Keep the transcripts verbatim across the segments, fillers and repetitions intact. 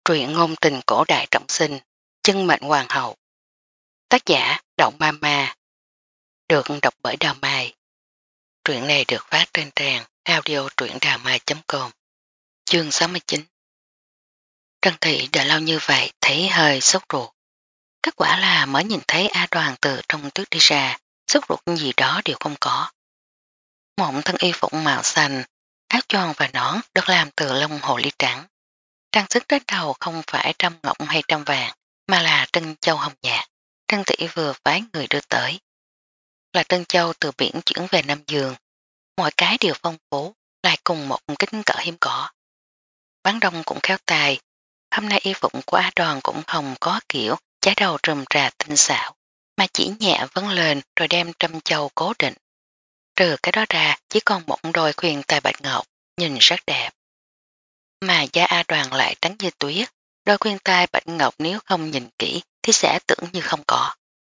Truyện ngôn tình cổ đại trọng sinh, chân mệnh hoàng hậu. Tác giả Động Ma Ma. Được đọc bởi Đào Mai. Truyện này được phát trên trang audio truyệnđàmai chấm com. Chương sáu mươi chín. Trân Thị đợi lâu như vậy thấy hơi sốt ruột. Kết quả là mới nhìn thấy A Đoàn từ trong tuyết đi ra, sốt ruột gì đó đều không có. Một thân y phục màu xanh, áo choàng và nón được làm từ lông hồ ly trắng. Trang sức trên đầu không phải trăm ngọc hay trăm vàng, mà là trân châu hồng nhạt. Trân Thị vừa phái người đưa tới. Là trân châu từ biển chuyển về Nam Dương. Mọi cái đều phong phú, lại cùng một kính cỡ hiếm có. Bán đông cũng khéo tài. Hôm nay y phục của A Đoàn cũng không có kiểu trái đầu trùm trà tinh xảo, mà chỉ nhẹ vấn lên rồi đem trân châu cố định. Trừ cái đó ra chỉ còn một đôi khuyên tài bạch ngọc, nhìn rất đẹp. Mà da A Đoàn lại trắng như tuyết, đôi khuyên tai bạch ngọc nếu không nhìn kỹ thì sẽ tưởng như không có.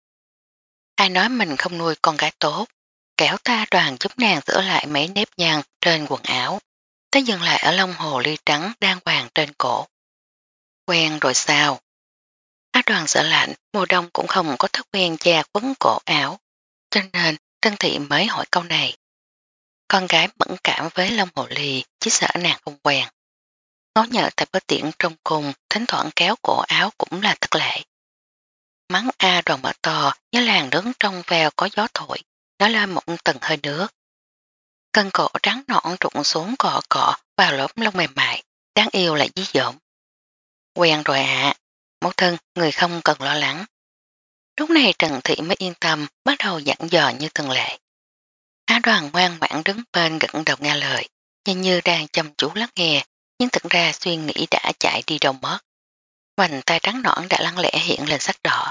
Ai nói mình không nuôi con gái tốt, kéo ta Đoàn giúp nàng sửa lại mấy nếp nhăn trên quần áo, tới dừng lại ở lông hồ ly trắng đang hoàng trên cổ. Quen rồi sao? A Đoàn sợ lạnh, mùa đông cũng không có thói quen da quấn cổ áo, cho nên Trân Thị mới hỏi câu này. Con gái mẫn cảm với lông hồ ly, chỉ sợ nàng không quen. Ngó nhợ tại bữa tiện trong cùng, thỉnh thoảng kéo cổ áo cũng là tất lệ. Mắng A Đoàn mở to, như làng đứng trong veo có gió thổi, nó lên một tầng hơi nước. Cân cổ trắng nõn trụng xuống cọ cọ vào lớp lông mềm mại, đáng yêu lại dí dỏm. Quen rồi ạ, à. Mẫu thân, người không cần lo lắng. Lúc này Trần Thị mới yên tâm, bắt đầu dặn dò như thường lệ. A Đoàn ngoan ngoãn đứng bên gật đầu nghe lời, nhìn như đang chăm chú lắng nghe, nhưng thực ra suy nghĩ đã chạy đi đâu mất. Vành tay trắng nõn đã lăng lẽ hiện lên sắc đỏ.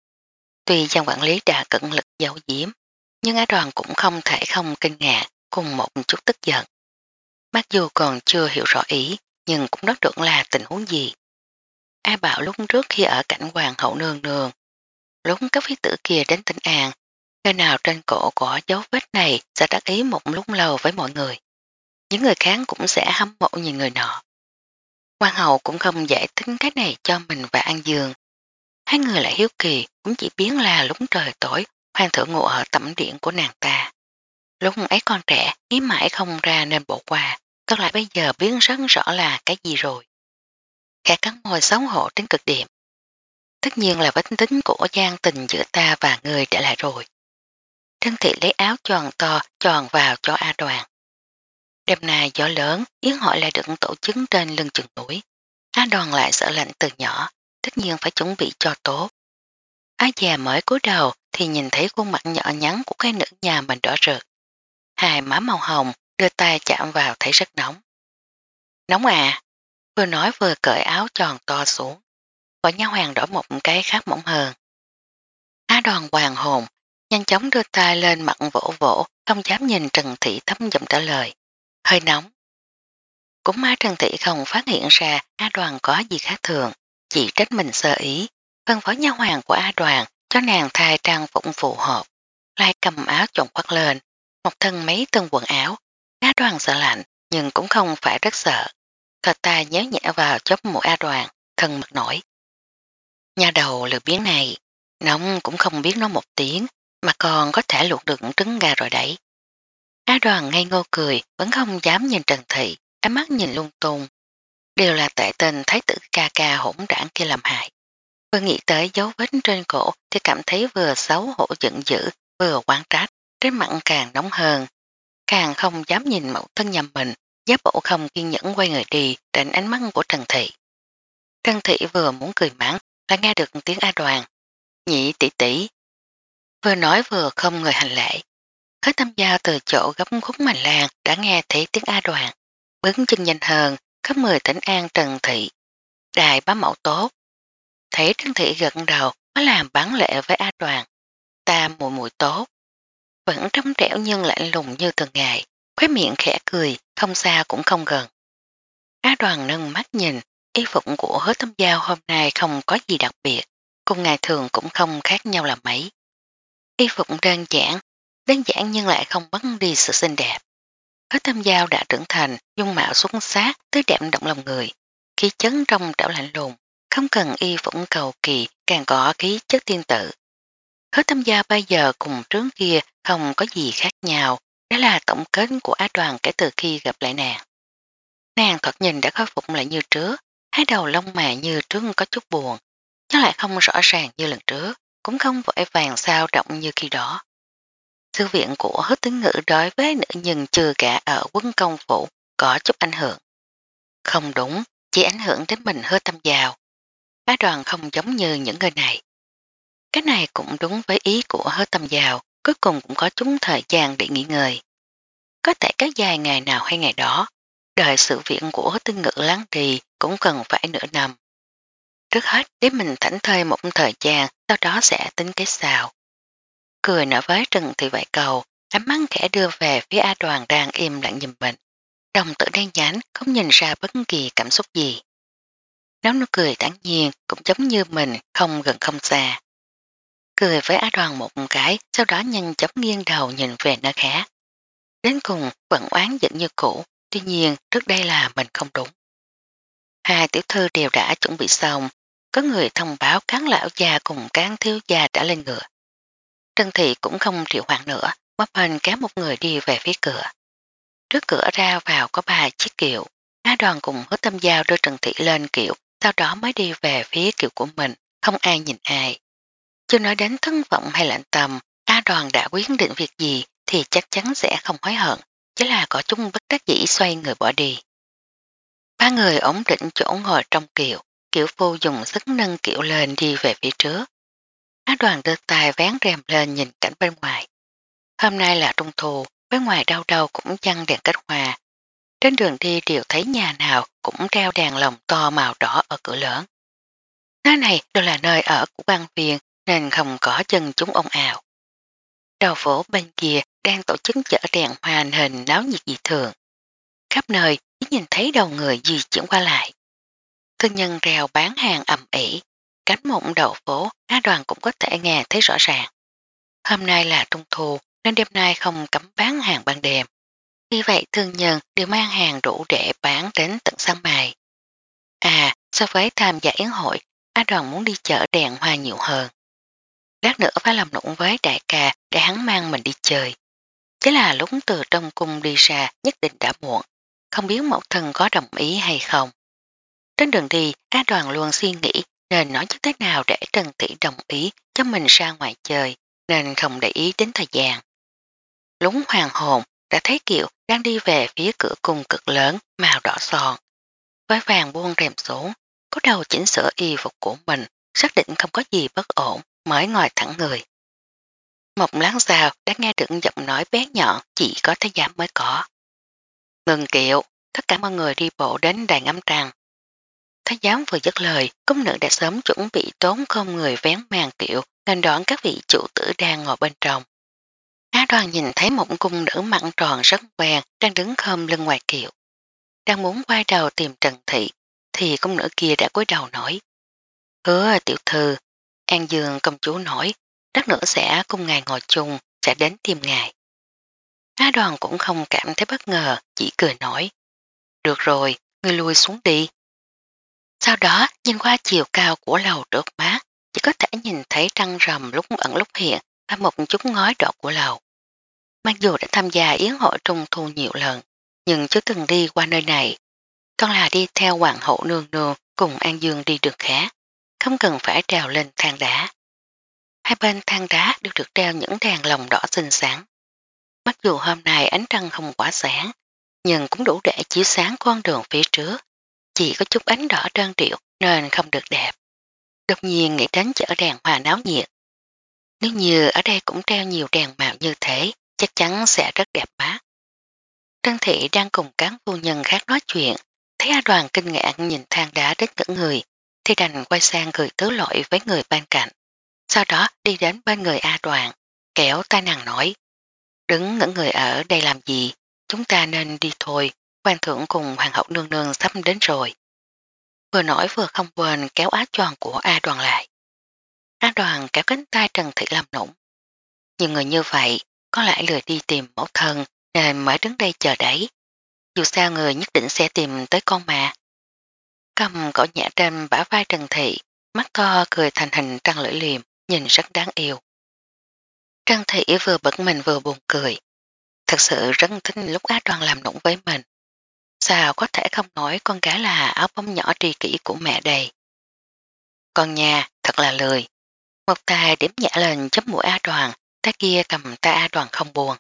Tuy Giang quản lý đã cẩn lực giấu giếm, nhưng A Đoàn cũng không thể không kinh ngạc cùng một chút tức giận. Mặc dù còn chưa hiểu rõ ý, nhưng cũng đoán được là tình huống gì. Ai bảo lúc trước khi ở cảnh hoàng hậu nương nương, lúc các phí tử kia đến Tĩnh An, nơi nào trên cổ có dấu vết này sẽ đắc ý một lúc lâu với mọi người. Những người khác cũng sẽ hâm mộ nhìn người nọ. Hoàng hậu cũng không giải thích cái này cho mình và An Dương. Hai người lại hiếu kỳ cũng chỉ biến là lúc trời tối hoàng thượng ngủ ở tẩm điện của nàng ta. Lúc ấy con trẻ nghĩ mãi không ra nên bỏ qua, thật lại bây giờ biến rất rõ là cái gì rồi. Khẽ cắn môi xấu hổ đến cực điểm. Tất nhiên là vết tính của gian tình giữa ta và người để lại rồi. Trân Thị lấy áo tròn to tròn vào cho A Đoàn. Đêm nay gió lớn, yến hội lại được tổ chức trên lưng chừng núi. A Đoàn lại sợ lạnh từ nhỏ, tất nhiên phải chuẩn bị cho tốt. Á già mới cúi đầu thì nhìn thấy khuôn mặt nhỏ nhắn của cái nữ nhà mình đỏ rực. Hai má màu hồng đưa tay chạm vào thấy rất nóng. Nóng à? Vừa nói vừa cởi áo tròn to xuống. Võ Nha Hoàng đổi một cái khác mỏng hơn. Á Đoàn hoàng hồn, nhanh chóng đưa tay lên mặt vỗ vỗ, không dám nhìn Trần Thị thấm giọng trả lời. Hơi nóng. Cũng má Trần Thị không phát hiện ra A Đoàn có gì khác thường, chỉ trách mình sơ ý, phân phó nha hoàng của A Đoàn cho nàng thay trang phục phù hợp, lại cầm áo trộn khoác lên, một thân mấy tân quần áo. A Đoàn sợ lạnh nhưng cũng không phải rất sợ, thật tay nhéo nhẹ vào chóp mũi A Đoàn, thân mật nổi. Nhà đầu lừa biến này, nóng cũng không biết nói một tiếng, mà còn có thể luộc được trứng gà rồi đấy. A Đoàn ngây ngô cười, vẫn không dám nhìn Trần Thị, ánh mắt nhìn lung tung. Đều là tại tên thái tử ca ca hỗn đảng kia làm hại. Vừa nghĩ tới dấu vết trên cổ thì cảm thấy vừa xấu hổ giận dữ, vừa quán trách, trên mặt càng nóng hơn. Càng không dám nhìn mẫu thân nhà mình, giáp bộ không kiên nhẫn quay người đi tránh ánh mắt của Trần Thị. Trần Thị vừa muốn cười mắng, lại nghe được tiếng A Đoàn. Nhị tỷ tỷ. Vừa nói vừa không người hành lễ. Hết tâm giao từ chỗ gấp khúc mành lan đã nghe thấy tiếng A Đoàn. Bước chân nhanh hơn, khắp mười tỉnh An Trần Thị. Đài bá mẫu tốt. Thấy Trần Thị gật đầu mới làm bán lệ với A Đoàn. Ta mùi mùi tốt. Vẫn trong trẻo nhưng lạnh lùng như thường ngày. Khóe miệng khẽ cười, không xa cũng không gần. A Đoàn nâng mắt nhìn, y phục của hứa tâm giao hôm nay không có gì đặc biệt. Cùng ngày thường cũng không khác nhau là mấy. Y phục đơn giản, đơn giản nhưng lại không mất đi sự xinh đẹp. Hứa tâm giao đã trưởng thành, dung mạo xuất sắc, tươi đẹp động lòng người, khí chấn trong trảo lạnh lùng, không cần y phụng cầu kỳ càng có khí chất tiên tử. Hứa Tâm Giao bây giờ cùng trướng kia không có gì khác nhau, đó là tổng kết của Á Đoàn kể từ khi gặp lại nàng. Nàng thoạt nhìn đã khôi phục lại như trước, hai đầu lông mày như trước có chút buồn, nhưng lại không rõ ràng như lần trước, cũng không vội vàng sao động như khi đó. Sự viện của Hứa Tính Ngữ đối với nữ nhân chưa cả ở quân công phủ có chút ảnh hưởng. Không đúng, chỉ ảnh hưởng đến mình Hứa Tâm Giao. Á Đoàn không giống như những người này. Cái này cũng đúng với ý của Hứa Tâm Giao, cuối cùng cũng có chúng thời gian để nghỉ ngơi. Có thể kéo dài ngày nào hay ngày đó, đợi sự viện của Hứa Tinh Ngữ lắng đi cũng cần phải nửa năm. Trước hết để mình thảnh thơi một thời gian, sau đó sẽ tính cái sao. Cười nở với Trần Thị Vạy Cầu, ánh mắt khẽ đưa về phía A Đoàn đang im lặng nhìn mình. Đồng tử đen nhánh không nhìn ra bất kỳ cảm xúc gì. Nếu nó cười tản nhiên cũng giống như mình không gần không xa. Cười với Á Đoàn một cái, sau đó nhanh chóng nghiêng đầu nhìn về nơi khác. Đến cùng vẫn oán giận như cũ, tuy nhiên trước đây là mình không đúng. Hai tiểu thư đều đã chuẩn bị xong, có người thông báo cán lão già cùng cán thiếu gia đã lên ngựa. Trân Thị cũng không triệu hoạn nữa, bóp hình kéo một người đi về phía cửa. Trước cửa ra vào có ba chiếc kiệu, Á Đoàn cùng Hứa Tâm Giao đưa Trần Thị lên kiệu, sau đó mới đi về phía kiệu của mình, không ai nhìn ai. Chưa nói đến thân vọng hay lạnh tâm, A Đoàn đã quyết định việc gì thì chắc chắn sẽ không hối hận, chỉ là có chung bất đắc dĩ xoay người bỏ đi. Ba người ổn định chỗ ngồi trong kiệu, Kiệu phu dùng sức nâng kiệu lên đi về phía trước. Á Đoàn đưa tay vén rèm lên nhìn cảnh bên ngoài. Hôm nay là trung thu, bên ngoài đâu đâu cũng chăng đèn kết hoa. Trên đường đi đều thấy nhà nào cũng treo đèn lồng to màu đỏ ở cửa lớn. Nơi này đều là nơi ở của quan viên nên không có chân chúng ồn ào. Đầu phố bên kia đang tổ chức chợ đèn hoa hình náo nhiệt dị thường. Khắp nơi chỉ nhìn thấy đầu người di chuyển qua lại. Thương nhân rèo bán hàng ầm ỉ, cánh mộng đầu phố Á Đoàn cũng có thể nghe thấy rõ ràng. Hôm nay là trung thu nên đêm nay không cấm bán hàng ban đêm. Vì vậy thương nhân đều mang hàng đủ để bán đến tận sáng mai. À, so với tham gia yến hội, Á Đoàn muốn đi chợ đèn hoa nhiều hơn. Lát nữa phải làm nụng với đại ca để hắn mang mình đi chơi. Thế là lúc từ trong cung đi ra nhất định đã muộn, không biết mẫu thân có đồng ý hay không. Trên đường đi, Á Đoàn luôn suy nghĩ nên nói như thế nào để Trần Thị đồng ý cho mình ra ngoài chơi, nên không để ý đến thời gian. Lúng hoàng hồn, đã thấy Kiều đang đi về phía cửa cung cực lớn, màu đỏ son. Với vàng buông rèm xuống, có đầu chỉnh sửa y phục của mình, xác định không có gì bất ổn, mới ngồi thẳng người. Một láng sau đã nghe được giọng nói bé nhọn chỉ có thái giám mới có. Ngừng Kiệu, tất cả mọi người đi bộ đến đài ngắm trăng. Thái giám vừa dứt lời, cung nữ đã sớm chuẩn bị tốn không người vén màn Kiệu nên đón các vị chủ tử đang ngồi bên trong. Á Đoàn nhìn thấy một cung nữ mặn tròn rất quen đang đứng khom lưng ngoài Kiệu. Đang muốn quay đầu tìm Trần Thị thì cung nữ kia đã cúi đầu nói: Hứa tiểu thư, An Dương công chúa nổi, đắt nữa sẽ cùng ngài ngồi chung, sẽ đến tìm ngài. Á Đoàn cũng không cảm thấy bất ngờ, chỉ cười nói: Được rồi, ngươi lui xuống đi. Sau đó nhìn qua chiều cao của lầu trước mắt, chỉ có thể nhìn thấy trăng rằm lúc ẩn lúc hiện và một chút ngói đỏ của lầu. Mặc dù đã tham gia yến hội trung thu nhiều lần, nhưng chưa từng đi qua nơi này. Còn là đi theo hoàng hậu nương nương cùng An Dương đi đường khác, không cần phải trèo lên thang đá. Hai bên thang đá đều được treo những đèn lồng đỏ xinh xắn. Mặc dù hôm nay ánh trăng không quá sáng, nhưng cũng đủ để chiếu sáng con đường phía trước. Chỉ có chút ánh đỏ trơn trịa nên không được đẹp. Đột nhiên nghĩ đến chợ đèn hoa náo nhiệt. Nếu như ở đây cũng treo nhiều đèn màu như thế, chắc chắn sẽ rất đẹp mắt. Trân Thị đang cùng các phu nhân khác nói chuyện, thấy A Đoàn kinh ngạc nhìn thang đá đến ngỡ người, thì đành quay sang cười tứ lỗi với người bên cạnh. Sau đó đi đến bên người A Đoàn, kéo tay nàng nói: Đứng ngỡ người ở đây làm gì, chúng ta nên đi thôi, hoàng thượng cùng hoàng hậu nương nương sắp đến rồi. Vừa nói vừa không quên kéo áo choàng của A Đoàn lại. A Đoàn kéo cánh tay Trần Thị làm nũng. Nhiều người như vậy, có lẽ lười đi tìm mẫu thân nên mới đứng đây chờ đấy. Dù sao người nhất định sẽ tìm tới con mà. cầm cỏ nhã trên bả vai Trần Thị, mắt to cười thành hình trăng lưỡi liềm, nhìn rất đáng yêu. Trần Thị vừa bực mình vừa buồn cười. Thật sự rất thích lúc Á Đoàn làm nũng với mình. Sao có thể không nói con gái là áo bông nhỏ tri kỷ của mẹ đây. Con nhà thật là lười. Một tay điểm nhẹ lên chấm mũi A Đoàn, tay kia cầm tay A Đoàn không buồn.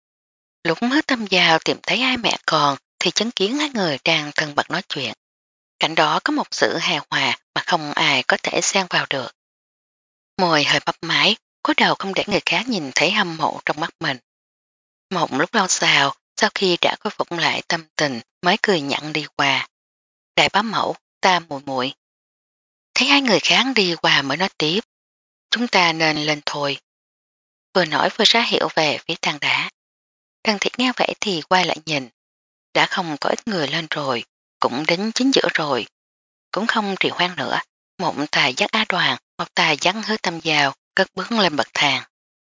Lúc Hứa Tâm Giao tìm thấy hai mẹ con thì chứng kiến hai người đang thân mật nói chuyện. Cảnh đó có một sự hài hòa mà không ai có thể xen vào được. Môi hơi bắp mái, cúi đầu không để người khác nhìn thấy hâm mộ trong mắt mình. Một lúc lâu sau, sau khi đã khôi phục lại tâm tình mới cười nhặn đi qua. Đại bá mẫu, ta muội muội. Thấy hai người khác đi qua mới nói tiếp. Chúng ta nên lên thôi. Vừa nói vừa ra hiệu về phía thang đá. Trần Thị nghe vậy thì quay lại nhìn. Đã không có ít người lên rồi, cũng đến chính giữa rồi. Cũng không trì hoãn nữa. Một tài dắt Á Đoàn, một tài dắt Hứa Tâm Giao, cất bước lên bậc thang.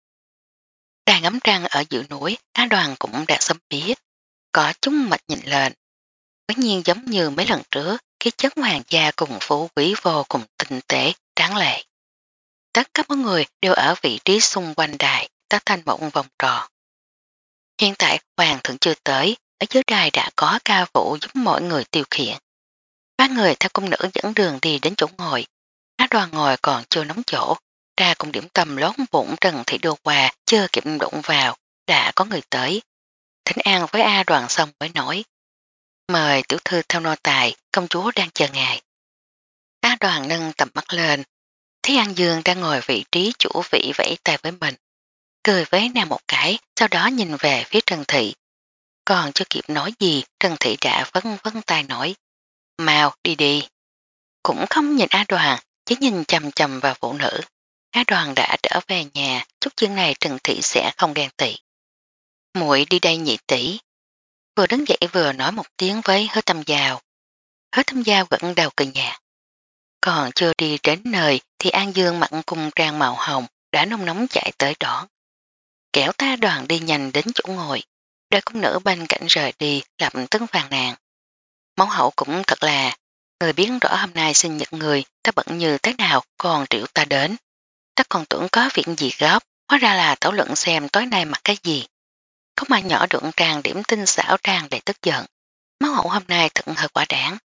Đang ngắm trăng ở giữa núi, Á Đoàn cũng đã sớm biết. Có chúng mạch nhìn lên. Tất nhiên giống như mấy lần trước, cái chất hoàng gia cùng phú quý vô cùng tinh tế, đáng lệ. Tất cả mọi người đều ở vị trí xung quanh đài, tạo thành một vòng tròn. Hiện tại hoàng thượng chưa tới, ở dưới đài đã có ca vũ giúp mọi người tiêu khiển. Ba người theo cung nữ dẫn đường đi đến chỗ ngồi. Á Đoàn ngồi còn chưa nóng chỗ, ra cùng điểm tâm lón bụng Trần Thị đưa qua, chưa kịp đụng vào, đã có người tới. Thỉnh an với A Đoàn xong mới nói. Mời tiểu thư theo nô tài, công chúa đang chờ ngài. Á Đoàn nâng tầm mắt lên, thấy An Dương đang ngồi vị trí chủ vị vẫy tay với mình. Cười với nàng một cái, sau đó nhìn về phía Trần Thị. Còn chưa kịp nói gì, Trần Thị đã vân vân tay nói. Mau đi đi. Cũng không nhìn Á Đoàn, chỉ nhìn chầm chầm vào phụ nữ. Á Đoàn đã trở về nhà, chút chuyện này Trần Thị sẽ không ghen tị. Muội đi đây nhị tỷ. Vừa đứng dậy vừa nói một tiếng với Hứa Tâm Giao. Hứa Tâm Giao gật đầu cười nhạt. Còn chưa đi đến nơi thì An Dương mặn cung trang màu hồng đã nông nóng chạy tới đón. Kéo ta Đoàn đi nhanh đến chỗ ngồi, đôi cung nữ bên cạnh rời đi lập tức vàng nàng. Mẫu hậu cũng thật là, người biết rõ hôm nay sinh nhật người ta bận như thế nào còn triệu ta đến. Ta còn tưởng có việc gì gấp, hóa ra là thảo luận xem tối nay mặc cái gì. Có mà nhỏ đựng tràng điểm tinh xảo tràng để tức giận. Mẫu hậu hôm nay thật hơi quả đáng.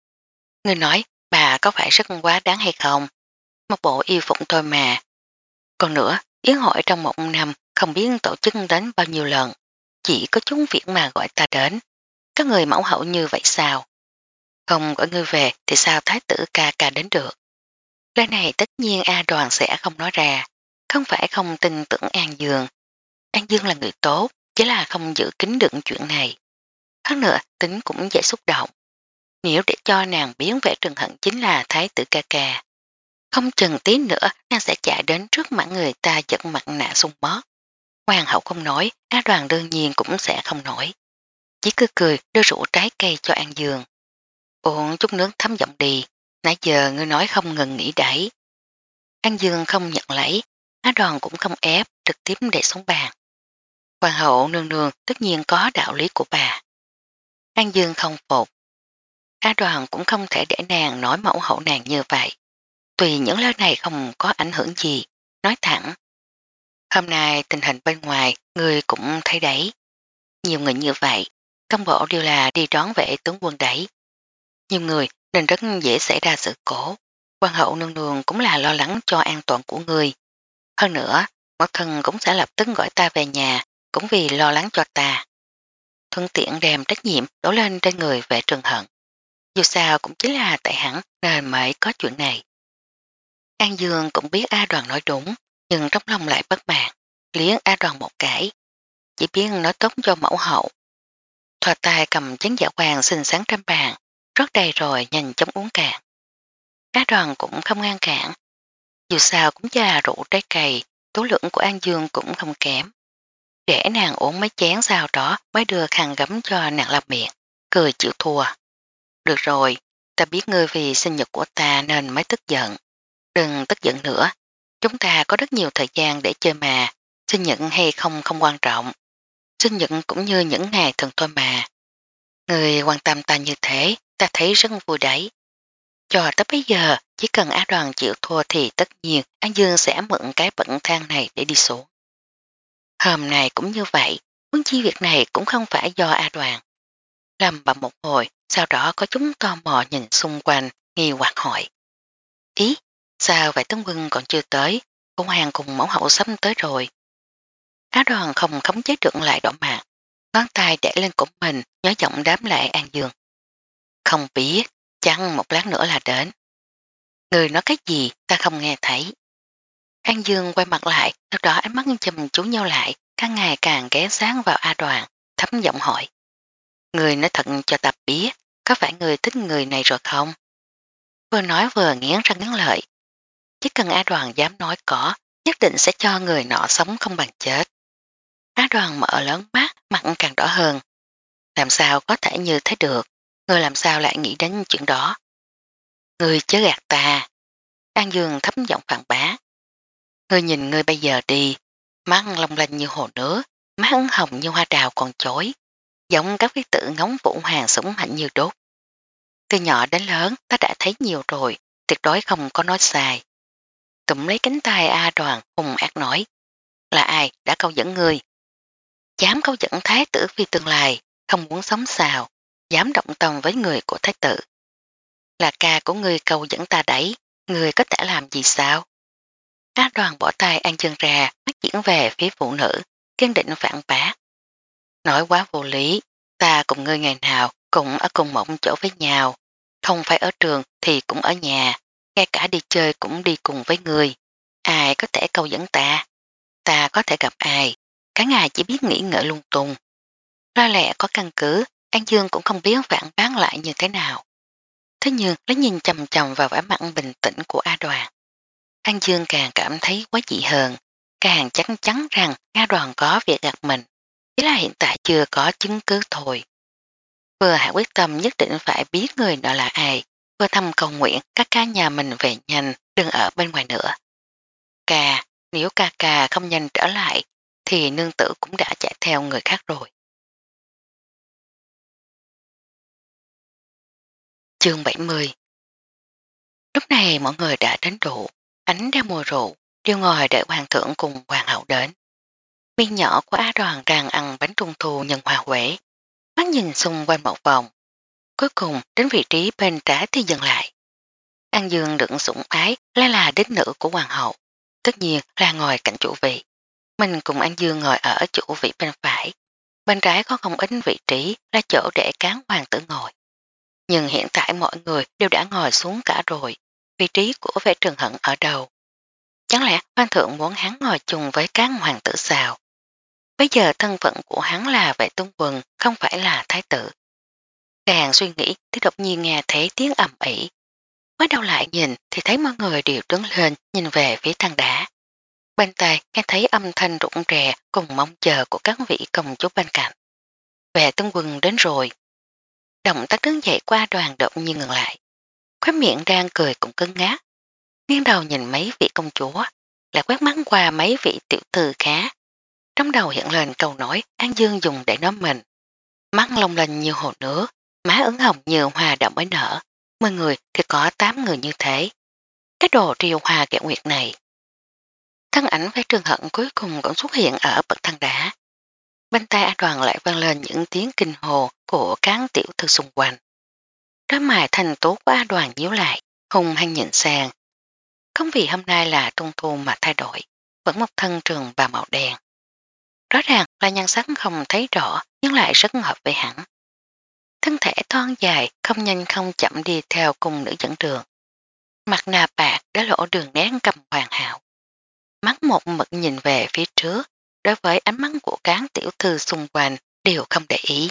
Người nói, bà có phải rất quá đáng hay không? Một bộ y phụng thôi mà. Còn nữa, yến hội trong một năm không biết tổ chức đến bao nhiêu lần. Chỉ có chúng việc mà gọi ta đến. Các người mẫu hậu như vậy sao? Không gọi ngươi về thì sao thái tử ca ca đến được? Lời này tất nhiên A Đoàn sẽ không nói ra. Không phải không tin tưởng An Dương. An Dương là người tốt, chỉ là không giữ kín được chuyện này. Hơn nữa tính cũng dễ xúc động. Nếu để cho nàng biến vẻ Trần Hận chính là thái tử ca ca. Không chừng tí nữa nàng sẽ chạy đến trước mặt người ta giật mặt nạ sung mót. Hoàng hậu không nói, Á Đoàn đương nhiên cũng sẽ không nổi. Chỉ cười cười đưa rượu trái cây cho An Dương. Uống chút nước thấm giọng đi, nãy giờ ngươi nói không ngừng nghỉ đẩy. An Dương không nhận lấy, Á Đoàn cũng không ép, trực tiếp để xuống bàn. Hoàng hậu nương nương tất nhiên có đạo lý của bà. An Dương không phục. Á Đoàn cũng không thể để nàng nói mẫu hậu nàng như vậy. Tùy những lời này không có ảnh hưởng gì, nói thẳng. Hôm nay tình hình bên ngoài người cũng thấy đấy. Nhiều người như vậy, công bộ đều là đi đón vệ tướng quân đấy. Nhiều người nên rất dễ xảy ra sự cố. Hoàng hậu nương nương cũng là lo lắng cho an toàn của người. Hơn nữa, mẫu thân cũng sẽ lập tức gọi ta về nhà, cũng vì lo lắng cho ta. Thuận tiện đem trách nhiệm đổ lên trên người vệ Trần Hận. Dù sao cũng chính là tại hẳn nên mới có chuyện này. An Dương cũng biết A Đoàn nói đúng, nhưng trong lòng lại bất mãn, liếng A Đoàn một cái. Chỉ biết nói tốt cho mẫu hậu. Thoa tay cầm chén dạ hoàng xinh sáng trên bàn, rót đầy rồi nhanh chóng uống cạn. Á Đoàn cũng không ngăn cản. Dù sao cũng chỉ là rượu trái cây, tố lượng của An Dương cũng không kém. Để nàng uống mấy chén sau đó mới đưa khăn gấm cho nàng làm miệng, cười chịu thua. Được rồi, ta biết ngươi vì sinh nhật của ta nên mới tức giận. Đừng tức giận nữa, chúng ta có rất nhiều thời gian để chơi mà, sinh nhật hay không không quan trọng. Sinh nhật cũng như những ngày thường thôi mà. Người quan tâm ta như thế, ta thấy rất vui đấy. Cho tới bây giờ, chỉ cần Á Đoàn chịu thua thì tất nhiên An Dương sẽ mượn cái bậc thang này để đi xuống. Hôm nay cũng như vậy, huống chi việc này cũng không phải do A Đoàn. Lầm bầm một hồi, sau đó có chúng tò mò nhìn xung quanh, nghi hoặc hỏi. Ý, sao vậy tướng quân còn chưa tới, cô hoàng cùng mẫu hậu sắp tới rồi. Á Đoàn không khống chế được lại đỏ mặt, ngón tay để lên cổ mình, nhớ giọng đám lại An Dương. Không biết, chăng một lát nữa là đến. Người nói cái gì ta không nghe thấy. An Dương quay mặt lại, sau đó ánh mắt chùm chú nhau lại, càng ngày càng ghé sáng vào A Đoàn, thấm giọng hỏi. Người nói thật cho ta biết, có phải người thích người này rồi không? Vừa nói vừa nghiến răng nghiến lợi. Chỉ cần A Đoàn dám nói có, nhất định sẽ cho người nọ sống không bằng chết. Á Đoàn mở lớn mắt, mặt càng đỏ hơn. Làm sao có thể như thế được, người làm sao lại nghĩ đến chuyện đó. Người chớ gạt ta. An Dương thấm giọng phản bá. Ngươi nhìn ngươi bây giờ đi, mắt long lanh như hồ nước, má ấn hồng như hoa đào còn chối, giống các quý tử ngóng vũ hàng sủng hạnh như đốt. Từ nhỏ đến lớn ta đã thấy nhiều rồi, tuyệt đối không có nói sai. Tụm lấy cánh tay A Đoàn hùng ác nói, là ai đã câu dẫn ngươi? Dám câu dẫn thái tử phi tương lai, không muốn sống sao, dám động tâm với người của thái tử. Là ca của ngươi câu dẫn ta đấy, ngươi có thể làm gì sao? Á Đoàn bỏ tay ăn chân ra, mắt chuyển về phía phụ nữ, kiên định phản bác. Nói quá vô lý, ta cùng ngươi ngày nào cũng ở cùng một chỗ với nhau, không phải ở trường thì cũng ở nhà, ngay cả đi chơi cũng đi cùng với ngươi. Ai có thể câu dẫn ta? Ta có thể gặp ai? Cả ngày chỉ biết nghĩ ngợi lung tung. Lo lẽ có căn cứ, An Dương cũng không biết phản bác lại như thế nào. Thế nhưng lấy nhìn chầm chầm vào vẻ mặt bình tĩnh của A Đoàn. An Dương càng cảm thấy quá dị hơn, càng chắc chắn rằng A Đoàn có việc gặp mình, chỉ là hiện tại chưa có chứng cứ thôi. Vừa hạ quyết tâm nhất định phải biết người đó là ai, vừa thầm cầu nguyện các ca nhà mình về nhanh, đừng ở bên ngoài nữa. Ca, nếu ca ca không nhanh trở lại, thì nương tử cũng đã chạy theo người khác rồi. Chương bảy mươi. Lúc này mọi người đã đến đủ, ánh đang mùa rượu, đều ngồi đợi hoàng thượng cùng hoàng hậu đến. Miên nhỏ của Á Đoàn đang ăn bánh trung thu nhân hoa quế, mắt nhìn xung quanh một vòng, cuối cùng đến vị trí bên trái thì dừng lại. An Dương đựng sủng ái lá là đích nữ của hoàng hậu, tất nhiên là ngồi cạnh chủ vị. Mình cùng An Dương ngồi ở chủ vị bên phải, bên trái có không ít vị trí là chỗ để cán hoàng tử ngồi. Nhưng hiện tại mọi người đều đã ngồi xuống cả rồi, vị trí của vệ trường hận ở đâu? Chẳng lẽ hoàng thượng muốn hắn ngồi chung với các hoàng tử sao? Bây giờ thân phận của hắn là vệ tướng quân, không phải là thái tử. Càng suy nghĩ thì đột nhiên nghe thấy tiếng ầm ĩ. Mới đầu lại nhìn thì thấy mọi người đều đứng lên nhìn về phía thang đá. Bên tai nghe thấy âm thanh rụng rè cùng mong chờ của các vị công chúa bên cạnh. Vệ tướng quân đến rồi. Động tác đứng dậy qua đoàn đột nhiên ngừng lại. Khóe miệng đang cười cũng cứng ngát. Nghiêng đầu nhìn mấy vị công chúa, lại quét mắt qua mấy vị tiểu thư khá. Trong đầu hiện lên câu nói An Dương dùng để nói mình. Mắt long lanh như hồ nước, má ửng hồng như hoa đậm mới nở. Mười người thì có tám người như thế. Cái đồ triều hoa kẹo nguyệt này. Thân ảnh với trường hận cuối cùng cũng xuất hiện ở bậc thang đá. Bên tay A Đoàn lại vang lên những tiếng kinh hồ của các tiểu thư xung quanh. Đôi mày thành tố của A Đoàn nhíu lại, hùng hăng nhìn sang. Không vì hôm nay là trung thu mà thay đổi, vẫn một thân trường và màu đen. Rõ ràng là nhan sắc không thấy rõ nhưng lại rất hợp với hắn. Thân thể thon dài không nhanh không chậm đi theo cùng nữ dẫn đường. Mặt nạ bạc đã lỗ đường nét cầm hoàn hảo. Mắt một mực nhìn về phía trước, đối với ánh mắt của cán tiểu thư xung quanh đều không để ý.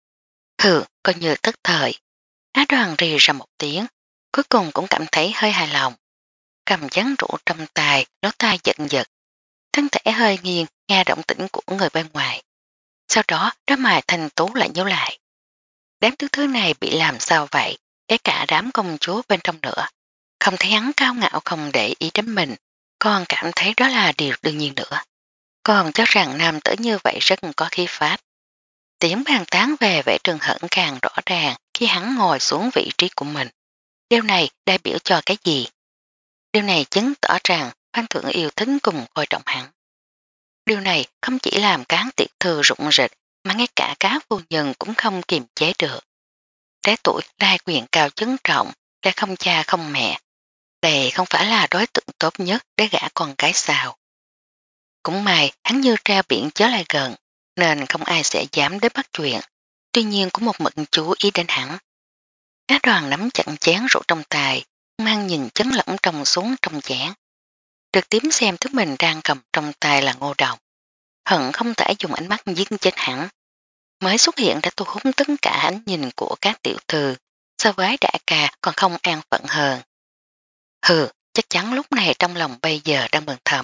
Hừ, coi như thất thời. Á Đoàn rì ra một tiếng, cuối cùng cũng cảm thấy hơi hài lòng. Cầm chán rượu trong tay, lỗ tai giật giật. Thân thể hơi nghiêng, nghe động tĩnh của người bên ngoài. Sau đó, đôi mày thanh tú lại nhớ lại. Đám thứ thứ này bị làm sao vậy, kể cả đám công chúa bên trong nữa. Không thấy hắn cao ngạo không để ý đến mình, còn cảm thấy đó là điều đương nhiên nữa. Còn cho rằng nam tử như vậy rất có khí pháp. Tiếng bàn tán về vẻ trường hận càng rõ ràng khi hắn ngồi xuống vị trí của mình. điều này đại biểu cho cái gì? Điều này chứng tỏ rằng Phan Thượng yêu thích cùng coi trọng hắn. Điều này không chỉ làm cán tiệc thư rụng rịch mà ngay cả các phu nhân cũng không kiềm chế được. Trẻ tuổi đai quyền cao chứng trọng, lại không cha không mẹ. Đây không phải là đối tượng tốt nhất để gả con cái sao. Cũng may hắn như treo biển chớ lại gần, nên không ai sẽ dám đến bắt chuyện. Tuy nhiên cũng một mực chú ý đến hắn. Á Đoàn nắm chặt chén rượu trong tay, mang nhìn chấn lỏng trong xuống trong chén. Được tím xem thứ mình đang cầm trong tay là Ngô Đồng. Hận không thể dùng ánh mắt giết chết hắn. Mới xuất hiện đã thu hút tất cả ánh nhìn của các tiểu thư, so với đại ca còn không an phận hơn. Hừ, chắc chắn lúc này trong lòng bây giờ đang mừng thầm.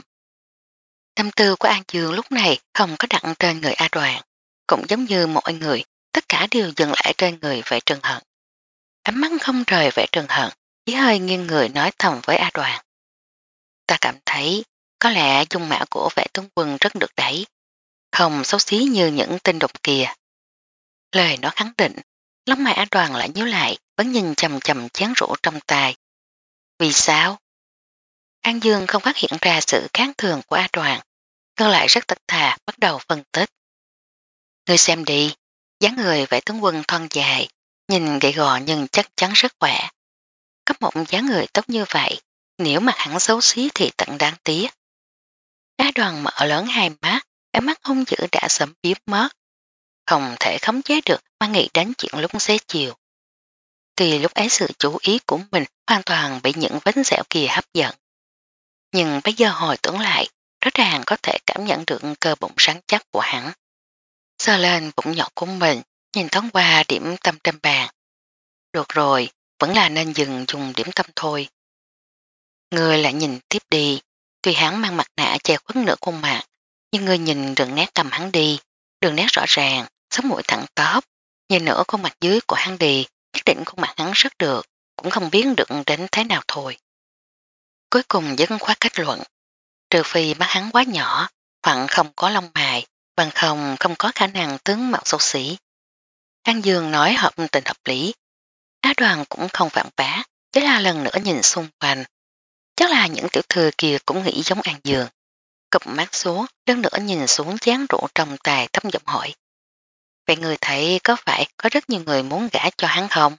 Tâm tư của An Dương lúc này không có đặt trên người A Đoàn, cũng giống như mọi người, tất cả đều dừng lại trên người Vệ Trần Hận. Ánh mắt không rời Vệ Trần Hận, chỉ hơi nghiêng người nói thầm với A Đoàn. Ta cảm thấy có lẽ dung mạo của Vệ Tướng Quân rất được đẩy, không xấu xí như những tên độc kia. Lời nó khẳng định, lông mày A Đoàn lại nhíu lại, vẫn nhìn chầm chầm chén rượu trong tay. Vì sao? An Dương không phát hiện ra sự kháng thường của A Đoàn, ngược lại rất thật thà bắt đầu phân tích. Ngươi xem đi, dáng người Vệ Tướng Quân thon dài, nhìn gầy gò nhưng chắc chắn rất khỏe. Có một dáng người tốt như vậy, nếu mặt hắn xấu xí thì tận đáng tiếc. A Đoàn mở lớn hai mắt, ánh mắt hung dữ đã sớm biến mất. Không thể khống chế được mà nghĩ đến chuyện lúc xế chiều. Tuy lúc ấy sự chú ý của mình hoàn toàn bị những vết sẹo kia hấp dẫn. Nhưng bây giờ hồi tưởng lại, rõ ràng có thể cảm nhận được cơ bụng sáng chắc của hắn. Sơ lên bụng nhỏ của mình, nhìn thoáng qua điểm tâm trên bàn. Được rồi, vẫn là nên dừng dùng điểm tâm thôi. Người lại nhìn tiếp đi, tuy hắn mang mặt nạ che khuất nửa khuôn mặt, nhưng người nhìn đường nét cầm hắn đi, đường nét rõ ràng, sống mũi thẳng tóc, nhìn nửa khuôn mặt dưới của hắn đi, nhất định khuôn mặt hắn rất được, cũng không biết được đến thế nào thôi. Cuối cùng dứt khoát kết luận, trừ phi mắt hắn quá nhỏ, hoặc không có lông mày, bằng không không có khả năng tướng mạo xấu xỉ. An Dương nói hợp tình hợp lý, Á Đoàn cũng không phản bá, chỉ là lần nữa nhìn xung quanh. Chắc là những tiểu thư kia cũng nghĩ giống An Dương. Cụp mắt xuống, lần nữa nhìn xuống chén rượu trong tay thấp giọng hỏi. Vậy người thấy có phải có rất nhiều người muốn gả cho hắn không?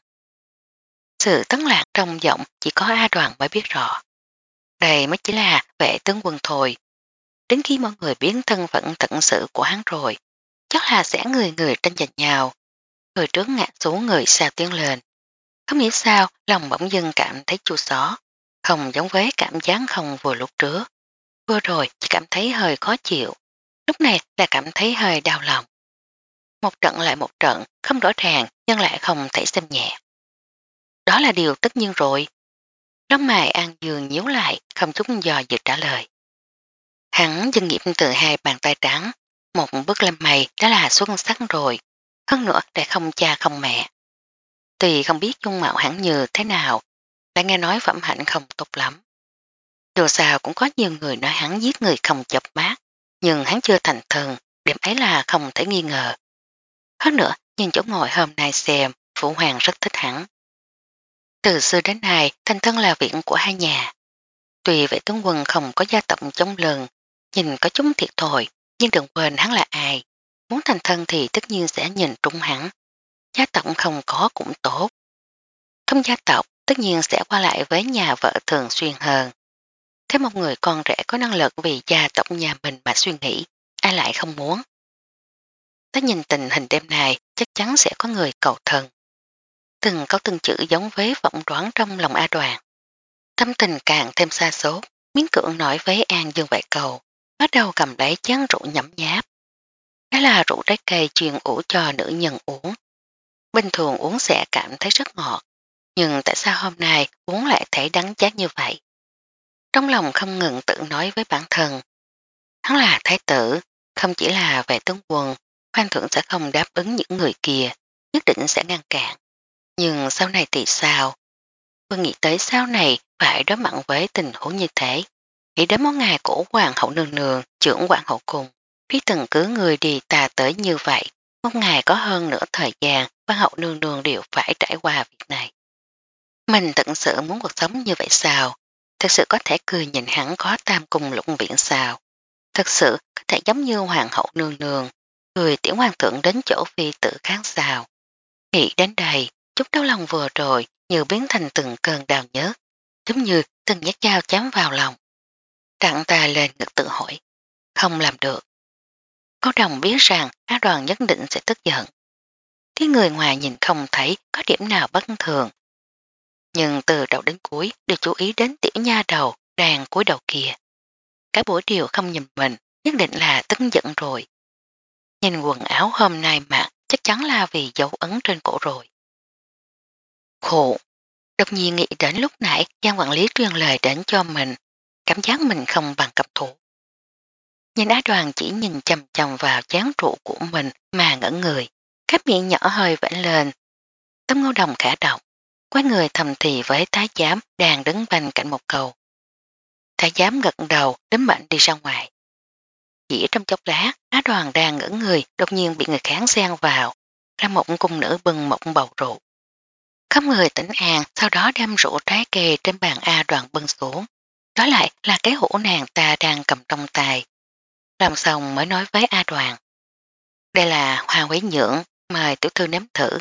Sự tấn lạc trong giọng chỉ có A Đoàn mới biết rõ. Đây mới chỉ là Vệ Tướng Quân thôi. Đến khi mọi người biến thân phận thật sự của hắn rồi, chắc là sẽ người người tranh giành nhau. Người trước ngã xuống người sau tiến lên. Không nghĩ sao lòng bỗng dưng cảm thấy chua xó, không giống với cảm giác không vừa lúc trước. Vừa rồi chỉ cảm thấy hơi khó chịu, lúc này là cảm thấy hơi đau lòng. Một trận lại một trận, không rõ ràng nhưng lại không thể xem nhẹ. Đó là điều tất nhiên rồi. Lông mày An Dương nhíu lại, không chút dò dự trả lời. Hắn doanh nghiệp từ hai bàn tay trắng, một bước lên mày đã là xuất sắc rồi, hơn nữa lại không cha không mẹ. Tuy không biết dung mạo hắn như thế nào, đã nghe nói phẩm hạnh không tốt lắm. Dù sao cũng có nhiều người nói hắn giết người không chập mát, nhưng hắn chưa thành thần, điểm ấy là không thể nghi ngờ. Hơn nữa, nhìn chỗ ngồi hôm nay xem, Phụ Hoàng rất thích hắn. Từ xưa đến nay, thành thân là viện của hai nhà. Tuy Vệ Tướng Quân không có gia tộc chống lưng, nhìn có chúng thiệt thòi, nhưng đừng quên hắn là ai. Muốn thành thân thì tất nhiên sẽ nhìn trúng hắn. Gia tộc không có cũng tốt. Không gia tộc tất nhiên sẽ qua lại với nhà vợ thường xuyên hơn. Thế một người con rể có năng lực vì gia tộc nhà mình mà suy nghĩ, ai lại không muốn. Ta nhìn tình hình đêm này chắc chắn sẽ có người cầu thân. Từng câu từng chữ giống với vọng đoán trong lòng A Đoàn. Tâm tình càng thêm xa xốt, miếng cưỡng nói với An Dương vài cầu, bắt đầu cầm lấy chén rượu nhẩm nháp. Đó là rượu trái cây chuyên ủ cho nữ nhân uống. Bình thường uống sẽ cảm thấy rất ngọt, nhưng tại sao hôm nay uống lại thấy đắng chát như vậy? Trong lòng không ngừng tự nói với bản thân. Hắn là thái tử, không chỉ là Vệ Tướng Quân, Hoàng thượng sẽ không đáp ứng những người kia, nhất định sẽ ngăn cản. Nhưng sau này thì sao? Tôi nghĩ tới sau này phải đối mặt với tình huống như thế. Nghĩ đến món ngày của Hoàng hậu nương nương, trưởng Hoàng hậu cùng, phía từng cứ người đi tà tới như vậy, một ngày có hơn nửa thời gian Hoàng hậu nương nương đều phải trải qua việc này. Mình thật sự muốn cuộc sống như vậy sao? Thật sự có thể cười nhìn hắn có tam cung lũng viện sao? Thật sự có thể giống như hoàng hậu nương nương, người tiểu hoàng thượng đến chỗ phi tự kháng sao? Nghĩ đến đây, chút đau lòng vừa rồi như biến thành từng cơn đau nhớ, giống như từng nhát dao chém vào lòng. Trạng ta lên ngực tự hỏi, không làm được. Có đồng biết rằng Á Đoàn nhất định sẽ tức giận. Cái người ngoài nhìn không thấy có điểm nào bất thường. Nhưng từ đầu đến cuối đều chú ý đến tiểu nha đầu đang cúi đầu kia. Cả buổi điều không nhìn mình, nhất định là tức giận rồi. Nhìn quần áo hôm nay mặc chắc chắn là vì dấu ấn trên cổ rồi. Khổ! Đột nhiên nghĩ đến lúc nãy Giang quản lý truyền lời đến cho mình, cảm giác mình không bằng cặp thủ. Nhìn Á Đoàn chỉ nhìn chầm chầm vào chán trụ của mình mà ngẩn người, cái miệng nhỏ hơi vảnh lên. Tấm Ngô Đồng khả động, quay người thầm thì với thái giám đang đứng bên cạnh một cầu. Thái giám gật đầu đến mệnh đi ra ngoài. Chỉ trong chốc lát, Á Đoàn đang ngẩn người đột nhiên bị người kháng xen vào, ra một cung nữ bưng một bầu rượu. Không người tỉnh an, sau đó đem rượu trái cây trên bàn A Đoàn bưng xuống. Đó lại là cái hũ nàng ta đang cầm trong tay. Làm xong mới nói với A Đoàn. Đây là hoa quế nhưỡng, mời tiểu thư nếm thử.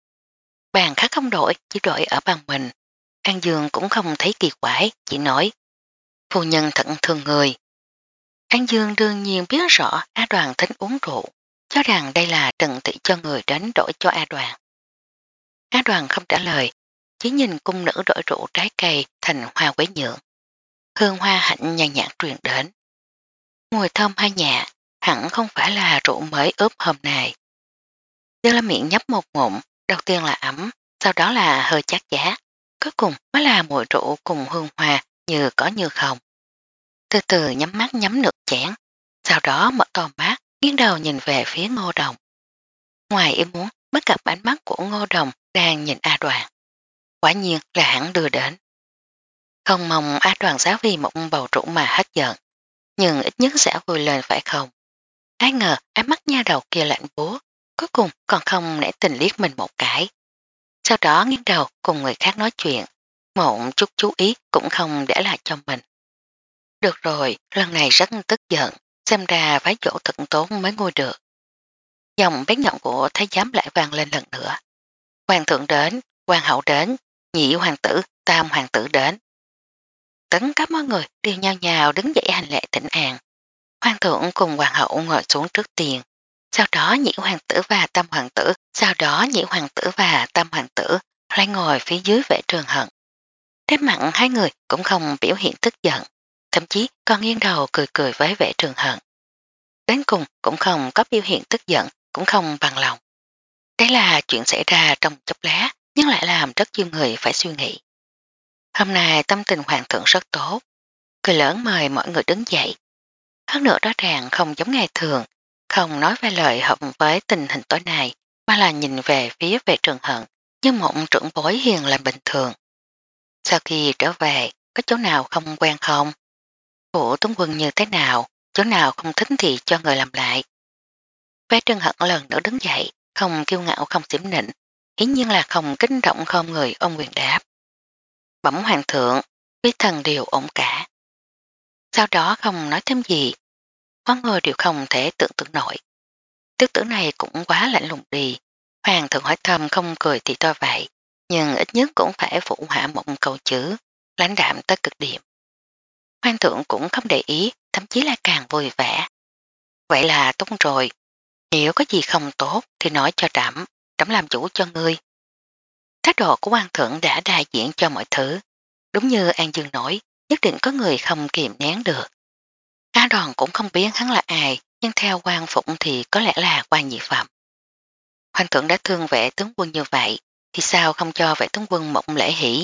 Bàn khác không đổi, chỉ đổi ở bàn mình. An Dương cũng không thấy kỳ quái, chỉ nói. Phu nhân thận thương người. An Dương đương nhiên biết rõ A Đoàn thích uống rượu, cho rằng đây là trần thị cho người đến đổi cho A Đoàn. A Đoàn không trả lời, chỉ nhìn cung nữ đổi rượu trái cây thành hoa quế nhưỡng. Hương hoa hạnh nhàn nhạt truyền đến. Mùi thơm hai nhạ, hẳn không phải là rượu mới ướp hôm nay. Đưa lên miệng nhấp một ngụm, đầu tiên là ấm, sau đó là hơi chát giá, cuối cùng mới là mùi rượu cùng hương hoa như có như không. Từ từ nhắm mắt nhắm nước chén, sau đó mở to mắt, nghiêng đầu nhìn về phía Ngô Đồng. Ngoài ý muốn, bắt gặp ánh mắt của Ngô Đồng đang nhìn A Đoàn. Quả nhiên là hắn đưa đến. Không mong A Đoàn giáo vì một bầu rượu mà hết giận, nhưng ít nhất sẽ vui lên phải không? Ai ngờ ánh mắt nha đầu kia lạnh búa, cuối cùng còn không nể tình liếc mình một cái. Sau đó nghiêng đầu cùng người khác nói chuyện, một chút chú ý cũng không để lại cho mình. Được rồi, lần này rất tức giận, xem ra phải chỗ thận tốn mới ngồi được. Dòng bét nhọn của thái giám lại vang lên lần nữa. Hoàng thượng đến, hoàng hậu đến, nhị hoàng tử, tam hoàng tử đến. Tất cả mọi người đều nhao nhao đứng dậy hành lễ thỉnh an. Hoàng thượng cùng hoàng hậu ngồi xuống trước tiền. Sau đó nhị hoàng tử và tam hoàng tử, sau đó nhị hoàng tử và tam hoàng tử lại ngồi phía dưới vệ trường hận. Trên mặt hai người cũng không biểu hiện tức giận, thậm chí còn nghiêng đầu cười cười với vệ trường hận. Đến cùng cũng không có biểu hiện tức giận, cũng không bằng lòng. Đây là chuyện xảy ra trong chốc lá, nhưng lại làm rất nhiều người phải suy nghĩ. Hôm nay tâm tình hoàng thượng rất tốt, cười lớn mời mọi người đứng dậy. Hơn nữa rõ ràng không giống ngày thường, không nói vài lời hợp với tình hình tối nay, mà là nhìn về phía vệ trường hận, như một trưởng bối hiền làm bình thường. Sau khi trở về, có chỗ nào không quen không? Của Tuấn Quân như thế nào, chỗ nào không thích thì cho người làm lại. Vệ trường hận lần nữa đứng dậy, không kiêu ngạo không xỉm nịnh, hiển nhiên là không kính động không người ông quyền đáp. Bẩm hoàng thượng, quý thần đều ổn cả. Sau đó không nói thêm gì, có người đều không thể tưởng tượng nổi. Tiểu tử này cũng quá lạnh lùng đi, hoàng thượng hỏi thầm không cười thì to vậy, nhưng ít nhất cũng phải phụ họa một câu chữ, lãnh đạm tới cực điểm. Hoàng thượng cũng không để ý, thậm chí là càng vui vẻ. Vậy là tốt rồi, nếu có gì không tốt thì nói cho trẫm, trẫm làm chủ cho ngươi. Thái độ của hoàng thượng đã đại diện cho mọi thứ, đúng như An Dương nói, nhất định có người không kiềm nén được. A Đoàn cũng không biết hắn là ai, nhưng theo quan phụng thì có lẽ là quan nhị phẩm. Hoàng thượng đã thương vệ tướng quân như vậy, thì sao không cho vệ tướng quân một lễ hỷ?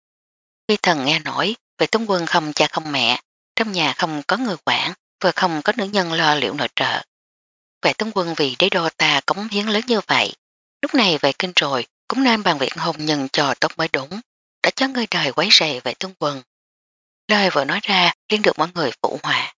Phi thần nghe nói, vệ tướng quân không cha không mẹ, trong nhà không có người quản, vừa không có nữ nhân lo liệu nội trợ. Vệ tướng quân vì đế đô ta cống hiến lớn như vậy, lúc này về kinh rồi cũng nên bàn việc hôn nhân cho tốt mới đúng, đã cho người đời quấy rầy vệ tướng quân. Lời vừa nói ra liên được mọi người phụ họa.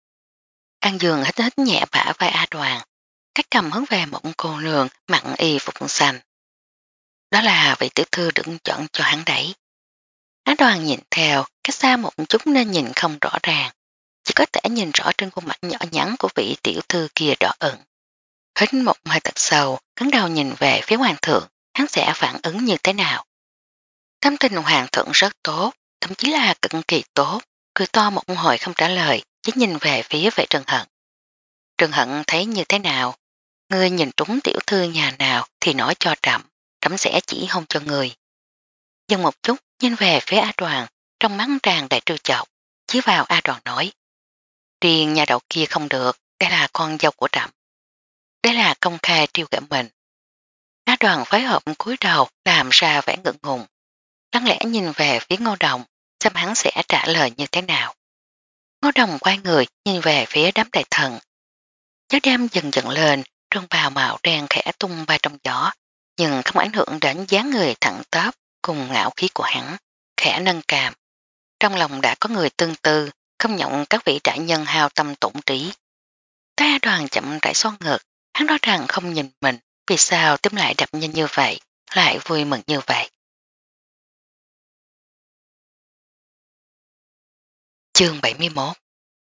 An Dương hít hít nhẹ bả vai A Đoàn, cách cầm hướng về một cô nương mặn y phục xanh. Đó là vị tiểu thư đừng chọn cho hắn đẩy. Á Đoàn nhìn theo, cách xa một chút nên nhìn không rõ ràng, chỉ có thể nhìn rõ trên khuôn mặt nhỏ nhắn của vị tiểu thư kia đỏ ửng. Hít một hơi thật sâu, cấn đầu nhìn về phía hoàng thượng, hắn sẽ phản ứng như thế nào. Tâm tình hoàng thượng rất tốt, thậm chí là cực kỳ tốt, cười to một hồi không trả lời, chỉ nhìn về phía vệ Trần Hận. Trần Hận thấy như thế nào? Ngươi nhìn trúng tiểu thư nhà nào thì nói cho trẫm, trẫm sẽ chỉ hôn cho người. Dừng một chút, nhìn về phía A Đoàn, trong mắt tràn đầy trêu chọc, chỉ vào A Đoàn nói. Riêng nhà đầu kia không được, đây là con dâu của trẫm. Đây là công khai triêu gã mình. A Đoàn phối hợp cúi đầu làm ra vẻ ngượng ngùng. Lắng lẽ nhìn về phía Ngô Đồng, xem hắn sẽ trả lời như thế nào. Ngô Đồng quay người nhìn về phía đám đại thần. Gió đêm dần dần lên, trong bào màu đen khẽ tung bay trong gió, nhưng không ảnh hưởng đến dáng người thẳng tắp cùng ngạo khí của hắn, khẽ nâng càm. Trong lòng đã có người tương tư, không nhộng các vị đại nhân hao tâm tổn trí. Ta Đoàn chậm rãi xoan ngực, hắn nói rằng không nhìn mình, vì sao tim lại đập nhanh như vậy, lại vui mừng như vậy. Chương bảy mươi mốt.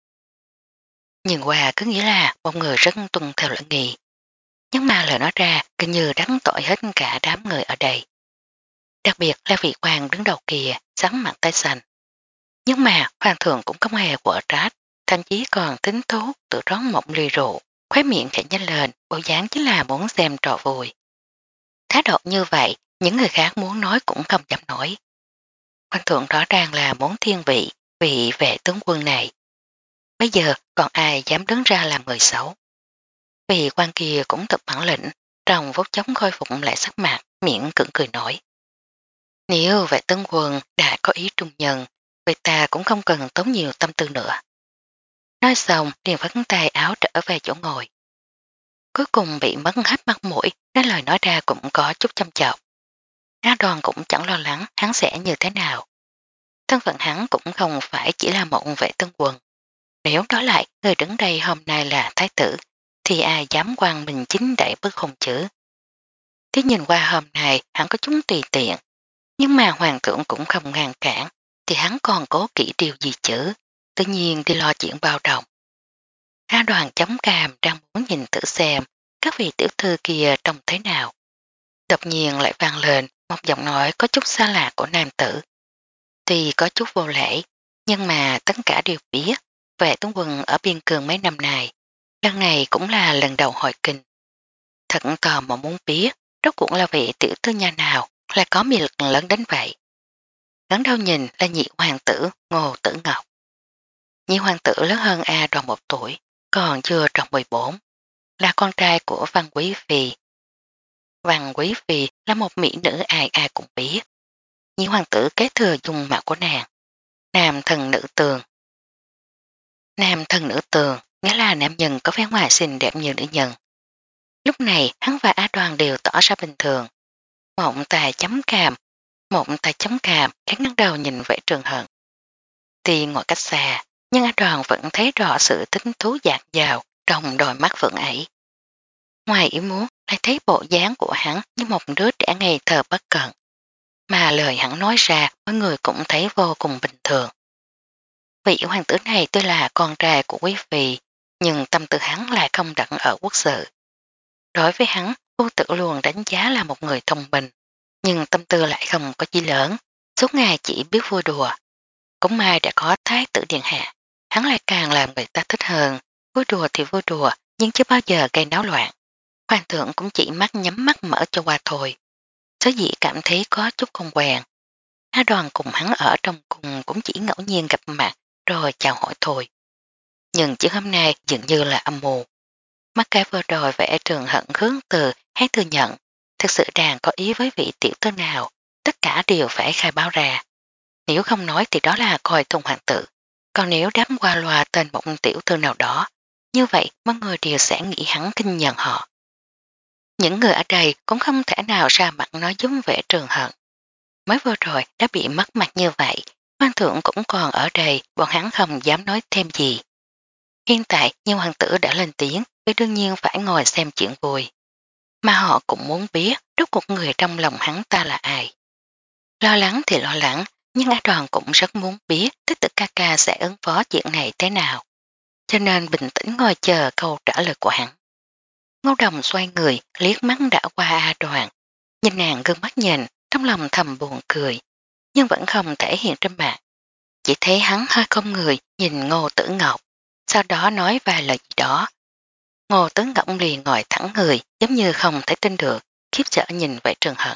Nhìn qua cứ nghĩ là một người rất tuân theo lễ nghi, nhưng mà lời nói ra cứ như đắng tội hết cả đám người ở đây. Đặc biệt là vị quan đứng đầu kia sáng mặt tay xanh. Nhưng mà hoàng thượng cũng không hề quở trách, thậm chí còn tính tốt tự rót một ly rượu, khóe miệng khẽ nhanh lên, bộ dáng chính là muốn xem trò vui. Thái độ như vậy, những người khác muốn nói cũng không dám nói. Hoàng thượng rõ ràng là muốn thiên vị, vị vệ tướng quân này. Bây giờ còn ai dám đứng ra làm người xấu. Vị quan kia cũng thật bản lĩnh, trong vốt chống khôi phục lại sắc mặt, miệng cưỡng cười nói. Nếu vệ tướng quân đã có ý trung nhân, vậy ta cũng không cần tốn nhiều tâm tư nữa. Nói xong liền phấn tay áo trở về chỗ ngồi. Cuối cùng bị mất hết mắt mũi, nên lời nói ra cũng có chút chăm chọc. Á Đoàn cũng chẳng lo lắng hắn sẽ như thế nào. Thân phận hắn cũng không phải chỉ là một vệ tướng quân. Nếu nói lại người đứng đây hôm nay là thái tử, thì ai dám quan mình chính đại bức hôn chữ. Thế nhìn qua hôm nay hắn có chúng tùy tiện, nhưng mà hoàng thượng cũng không ngăn cản, thì hắn còn cố kỹ điều gì chứ, tự nhiên đi lo chuyện bao đồng. Á Đoàn chống càm đang muốn nhìn thử xem các vị tiểu thư kia trông thế nào. Đột nhiên lại vang lên một giọng nói có chút xa lạ của nam tử. Tuy có chút vô lễ, nhưng mà tất cả đều biết vệ tướng quân ở biên cương mấy năm nay, lần này cũng là lần đầu hội kinh. Thật tò mò muốn biết rốt cuộc là vị tiểu thư nhà nào lại có mị lực lớn đến vậy. Ngắn đầu nhìn là nhị hoàng tử Ngô Tử Ngọc. Nhị hoàng tử lớn hơn A Đoàn một tuổi, còn chưa tròn mười bốn, là con trai của Văn Quý Phi. Văn Quý Phi là một mỹ nữ ai ai cũng biết. Nhị hoàng tử kế thừa dung mạo của nàng. Nam thần nữ tường. Nam thần nữ tường nghĩa là nam nhân có vẻ ngoài xinh đẹp như nữ nhân. Lúc này hắn và Á Đoàn đều tỏ ra bình thường. Mộng tài chấm càm, mộng tài chấm càm khẽ ngăn đầu nhìn vẻ Trường Hận. Tuy ngồi cách xa, nhưng Á Đoàn vẫn thấy rõ sự tính thú dạt dào trong đôi mắt phượng ấy. Ngoài ý muốn lại thấy bộ dáng của hắn như một đứa trẻ ngây thơ bất cận. Mà lời hắn nói ra mọi người cũng thấy vô cùng bình thường. Vị hoàng tử này tuy là con trai của quý phi, nhưng tâm tư hắn lại không đặt ở quốc sự. Đối với hắn, vô tử luôn đánh giá là một người thông minh, nhưng tâm tư lại không có chi lớn, suốt ngày chỉ biết vui đùa. Cũng may đã có thái tử điện hạ, hắn lại càng làm người ta thích hơn, vui đùa thì vui đùa, nhưng chưa bao giờ gây náo loạn. Hoàng thượng cũng chỉ mắt nhắm mắt mở cho qua thôi. Sở dĩ cảm thấy có chút không quen. Á Đoàn cùng hắn ở trong cùng cũng chỉ ngẫu nhiên gặp mặt rồi chào hỏi thôi. Nhưng chứ hôm nay dường như là âm mưu. Mắt cái vừa rồi vẽ Trường Hận hướng từ hay thừa nhận, thực sự đang có ý với vị tiểu thư nào, tất cả đều phải khai báo ra. Nếu không nói thì đó là coi thông hoàng tử, còn nếu đám qua loa tên một tiểu thư nào đó, như vậy mọi người đều sẽ nghĩ hắn kinh nhận họ. Những người ở đây cũng không thể nào ra mặt nói giống vẻ Trường Hận. Mới vừa rồi đã bị mất mặt như vậy, hoàng thượng cũng còn ở đây, bọn hắn không dám nói thêm gì. Hiện tại nhiều hoàng tử đã lên tiếng, thì đương nhiên phải ngồi xem chuyện vui. Mà họ cũng muốn biết rốt cuộc người trong lòng hắn ta là ai. Lo lắng thì lo lắng, Nhưng A Đoàn cũng rất muốn biết Thái tử ca ca sẽ ứng phó chuyện này thế nào, cho nên bình tĩnh ngồi chờ câu trả lời của hắn. Ngô Đồng xoay người liếc mắt đã qua A Đoàn, nhìn nàng gương mắt nhìn, trong lòng thầm buồn cười, nhưng vẫn không thể hiện trên mặt. Chỉ thấy hắn hơi không người nhìn Ngô Tử Ngọc, sau đó nói vài lời gì đó. Ngô Tử Ngọc liền ngồi thẳng người giống như không thể tin được, khiếp sợ nhìn về Trường Hận.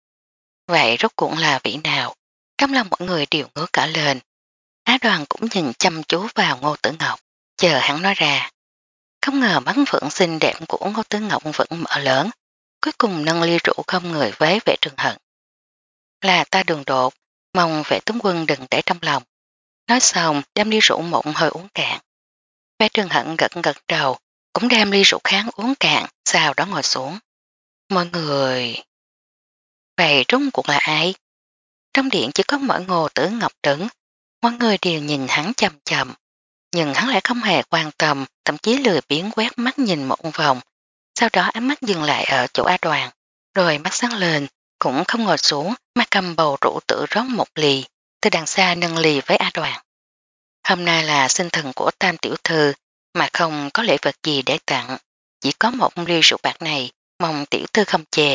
Vậy rốt cuộc là vị nào? Trong lòng mọi người đều ngứa cả lên. Á Đoàn cũng nhìn chăm chú vào Ngô Tử Ngọc, chờ hắn nói ra. Không ngờ mắt phượng xinh đẹp của Ngô Tử Ngọc vẫn mở lớn, cuối cùng nâng ly rượu không người với vệ Trường Hận. Là ta đường đột, mong vệ tướng quân đừng để trong lòng. Nói xong đem ly rượu mộng hơi uống cạn. Vệ Trường Hận gật gật đầu, cũng đem ly rượu kháng uống cạn, sau đó ngồi xuống. Mọi người... Vậy rốt cuộc là ai? Trong điện chỉ có mỗi Ngô Tử Ngọc đứng, mọi người đều nhìn hắn chầm chầm, nhưng hắn lại không hề quan tâm, thậm chí lười biến quét mắt nhìn một vòng, sau đó ánh mắt dừng lại ở chỗ A Đoàn, rồi mắt sáng lên, cũng không ngồi xuống mà cầm bầu rượu tự rót một ly, từ đằng xa nâng ly với A Đoàn. Hôm nay là sinh thần của Tam tiểu thư, mà không có lễ vật gì để tặng, chỉ có một ly rượu bạc này, mong tiểu thư không chê.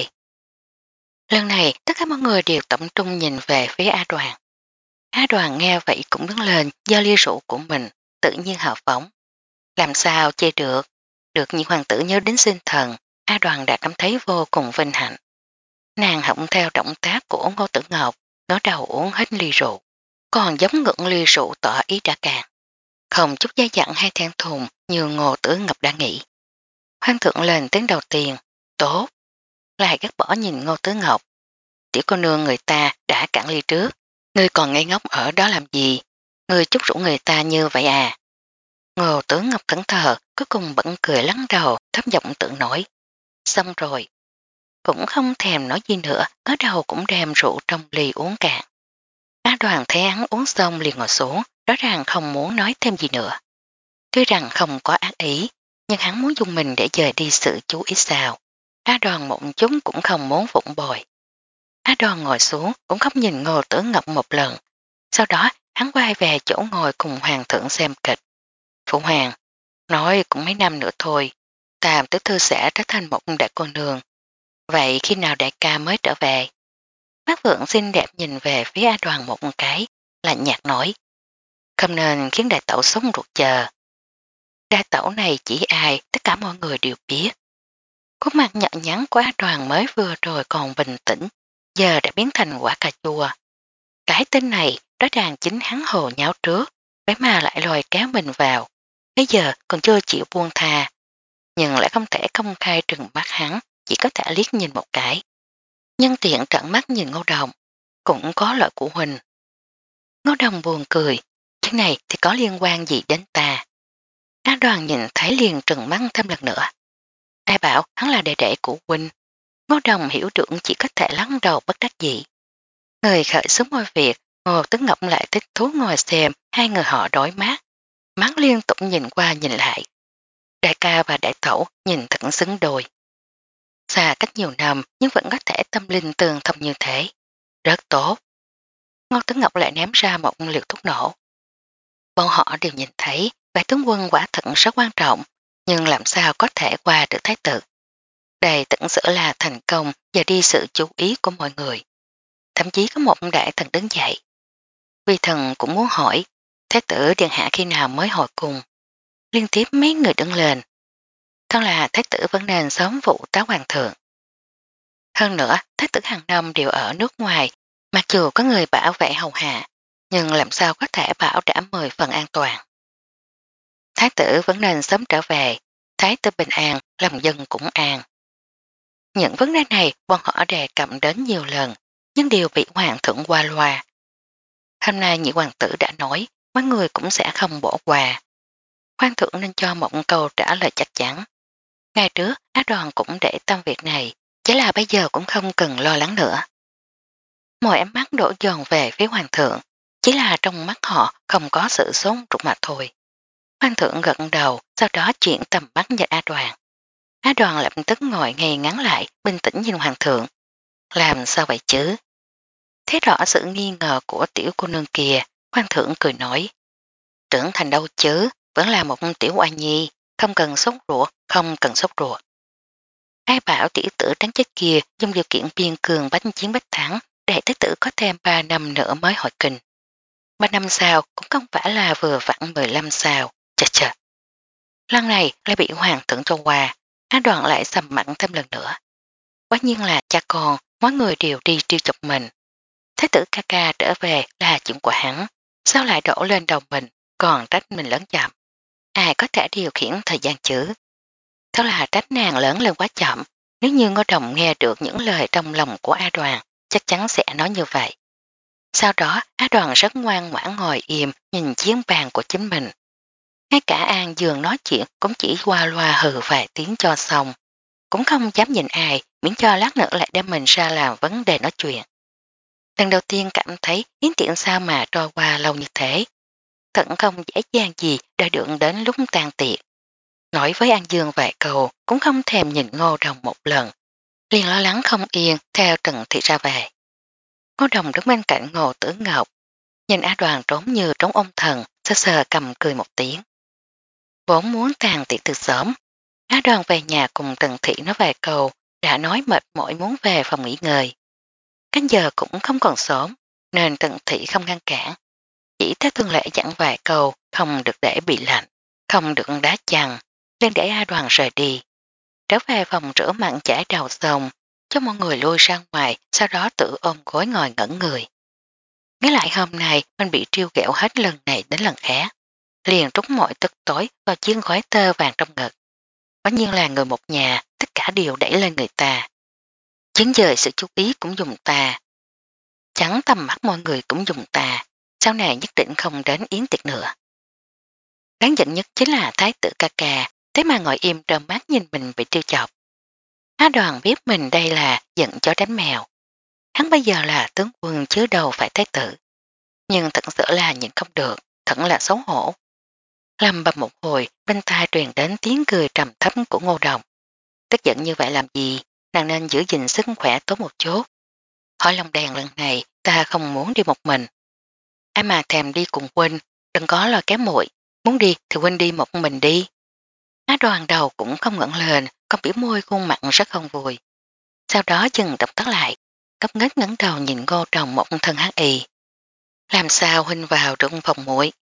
Lần này tất cả mọi người đều tập trung nhìn về phía A Đoàn. A Đoàn nghe vậy cũng đứng lên do ly rượu của mình, tự nhiên hào phóng. Làm sao chê được, được những hoàng tử nhớ đến sinh thần, A Đoàn đã cảm thấy vô cùng vinh hạnh. Nàng họng theo động tác của Ngô Tử Ngọc, ngó đầu uống hết ly rượu, còn giống ngưỡng ly rượu tỏ ý đã càng. Không chút gia dặn hay than thùng như Ngô Tử Ngọc đã nghĩ. Hoàng thượng lên tiếng đầu tiên, tốt, lại gắt bỏ nhìn Ngô Tử Ngọc. Tiểu cô nương người ta đã cạn ly trước, ngươi còn ngây ngốc ở đó làm gì, ngươi chúc rủ người ta như vậy à. Ngô Tử Ngọc thẫn thờ, cuối cùng bận cười lắng đầu, thấp giọng tự nói. Xong rồi. Cũng không thèm nói gì nữa, ở đầu cũng đem rượu trong ly uống cạn. Á Đoàn thấy hắn uống xong liền ngồi xuống, rõ ràng không muốn nói thêm gì nữa. Tuy rằng không có ác ý, nhưng hắn muốn dùng mình để dời đi sự chú ý sao. Á Đoàn một chút cũng không muốn vụng bồi. Á Đoàn ngồi xuống cũng không nhìn Ngô Tử Ngọc một lần. Sau đó hắn quay về chỗ ngồi cùng hoàng thượng xem kịch. Phụ hoàng, nói cũng mấy năm nữa thôi, Tam tiểu thư sẽ trở thành một đại cô nương. Vậy khi nào đại ca mới trở về? Mắt Vượng xinh đẹp nhìn về phía A Đoàn một cái, lạnh nhạt nói. Không nên khiến đại tẩu sống ruột chờ. Đại tẩu này chỉ ai, tất cả mọi người đều biết. Khuôn mặt nhợt nhắn của A Đoàn mới vừa rồi còn bình tĩnh, giờ đã biến thành quả cà chua. Cái tên này rõ ràng chính hắn hồ nháo trước, vậy mà lại lôi kéo mình vào. Bây giờ còn chưa chịu buông tha, nhưng lại không thể công khai trừng mắt hắn, chỉ có thể liếc nhìn một cái. Nhân tiện trận mắt nhìn Ngô Đồng, cũng có lợi của Huỳnh. Ngô Đồng buồn cười, chuyện này thì có liên quan gì đến ta. Á Đoàn nhìn thấy liền trừng mắt thêm lần nữa. Ai bảo hắn là đệ đệ của Huynh. Ngô Đồng hiểu được chỉ có thể lắng đầu bất đắc dĩ. Người khởi xướng mọi việc, Ngô Tấn Ngọc lại thích thú ngồi xem hai người họ đối mắt. Mắt liên tục nhìn qua nhìn lại. Đại ca và đại tẩu nhìn thật xứng đôi. Xa cách nhiều năm nhưng vẫn có thể tâm linh tương thông như thế. Rất tốt. Ngô Tấn Ngọc lại ném ra một liều thuốc nổ. Bọn họ đều nhìn thấy vẻ tướng quân quả thật rất quan trọng, nhưng làm sao có thể qua được thái tử. Đây tận sự là thành công và đi sự chú ý của mọi người. Thậm chí có một đại thần đứng dậy. Vi thần cũng muốn hỏi, thái tử điện hạ khi nào mới hồi cùng. Liên tiếp mấy người đứng lên. Thân là thái tử vẫn nên sớm vụ tá hoàng thượng. Hơn nữa, thái tử hàng năm đều ở nước ngoài, mặc dù có người bảo vệ hầu hạ, nhưng làm sao có thể bảo đảm mười phần an toàn. Thái tử vẫn nên sớm trở về, thái tử bình an, lòng dân cũng an. Những vấn đề này bọn họ đề cập đến nhiều lần, nhưng đều bị hoàng thượng qua loa. Hôm nay nhị hoàng tử đã nói, mấy người cũng sẽ không bỏ qua. Hoàng thượng nên cho một câu trả lời chắc chắn. Ngày trước, Á Đoàn cũng để tâm việc này, chỉ là bây giờ cũng không cần lo lắng nữa. Mọi ánh mắt đổ dồn về phía hoàng thượng, chỉ là trong mắt họ không có sự sốt ruột mà thôi. Hoàng thượng gật đầu, sau đó chuyển tầm mắt nhìn A Đoàn. A Đoàn lập tức ngồi ngay ngắn lại, bình tĩnh nhìn hoàng thượng. Làm sao vậy chứ? Thấy rõ sự nghi ngờ của tiểu cô nương kia, Hoàng thượng cười nói, trưởng thành đâu chứ, vẫn là một tiểu oa nhi, không cần sốt ruột, không cần sốt ruột. Ai bảo tiểu tử trắng chết kia dùng điều kiện biên cường bách chiến bách thắng để thái tử có thêm ba năm nữa mới hội kinh. ba năm sau cũng không phải là vừa vặn mười lăm sao, chà chà. Lần này lại bị hoàng thượng cho qua, Á Đoàn lại sầm mặn thêm lần nữa. Quá nhiên là cha con, mọi người đều đi triêu chọc mình. Thái tử ca ca trở về là chuyện của hắn, sao lại đổ lên đầu mình, còn trách mình lớn chậm. Ai có thể điều khiển thời gian chứ? Đó là trách nàng lớn lên quá chậm, nếu như Ngô Đồng nghe được những lời trong lòng của A Đoàn, chắc chắn sẽ nói như vậy. Sau đó A Đoàn rất ngoan ngoãn ngồi im nhìn chiến bàn của chính mình. Ngay cả An Dương nói chuyện cũng chỉ qua loa hừ vài tiếng cho xong, cũng không dám nhìn ai miễn cho lát nữa lại đem mình ra làm vấn đề nói chuyện. Lần đầu tiên cảm thấy yến tiện sao mà trôi qua lâu như thế. Thật không dễ dàng gì đã được đến lúc tan tiệc. Nói với An Dương vài câu cũng không thèm nhìn Ngô Đồng một lần. Liền lo lắng không yên theo Trần Thị ra về. Ngô Đồng đứng bên cạnh Ngô Tử Ngọc. Nhìn A Đoàn trốn như trốn ông thần, sơ sờ cầm cười một tiếng. Vốn muốn tàn tiệc từ sớm. A Đoàn về nhà cùng Trần Thị nói vài câu, đã nói mệt mỏi muốn về phòng nghỉ ngơi. Cánh giờ cũng không còn sớm, nên Trần Thị không ngăn cản. Chỉ theo thường lệ dặn vài câu, không được để bị lạnh, không được đá chằn, nên để A Đoàn rời đi. Trở về phòng rửa mặn chải đầu xong, cho mọi người lui ra ngoài, sau đó tự ôm gối ngồi ngẩn người. Nghĩ lại hôm nay mình bị triêu ghẹo hết lần này đến lần khác, liền trút mọi tức tối vào chiếc gói tơ vàng trong ngực. Quả nhiên là người một nhà, tất cả đều đẩy lên người ta. Chiến dời sự chú ý cũng dùng ta. Chẳng tầm mắt mọi người cũng dùng ta, sau này nhất định không đến yến tiệc nữa. Đáng giận nhất chính là thái tử ca ca, thế mà ngồi im trơ mắt nhìn mình bị tiêu chọc. Á Đoàn biết mình đây là giận chó đánh mèo. Hắn bây giờ là tướng quân chứ đâu phải thái tử. Nhưng thật sự là nhìn không được, thật là xấu hổ. Lầm bầm một hồi, bên tai truyền đến tiếng cười trầm thấp của Ngô Đồng. Tức giận như vậy làm gì, nàng nên giữ gìn sức khỏe tốt một chút. Hỏi lòng đèn lần này, ta không muốn đi một mình. Ai mà thèm đi cùng huynh, đừng có lo kém muội, muốn đi thì huynh đi một mình đi. Á Đoàn đầu cũng không ngẩng lên, còn biểu môi khuôn mặt rất không vui. Sau đó dừng động tác lại, cấp nghếch ngẩng đầu nhìn Ngô Đồng một thân hắc y. Làm sao huynh vào trong phòng muội?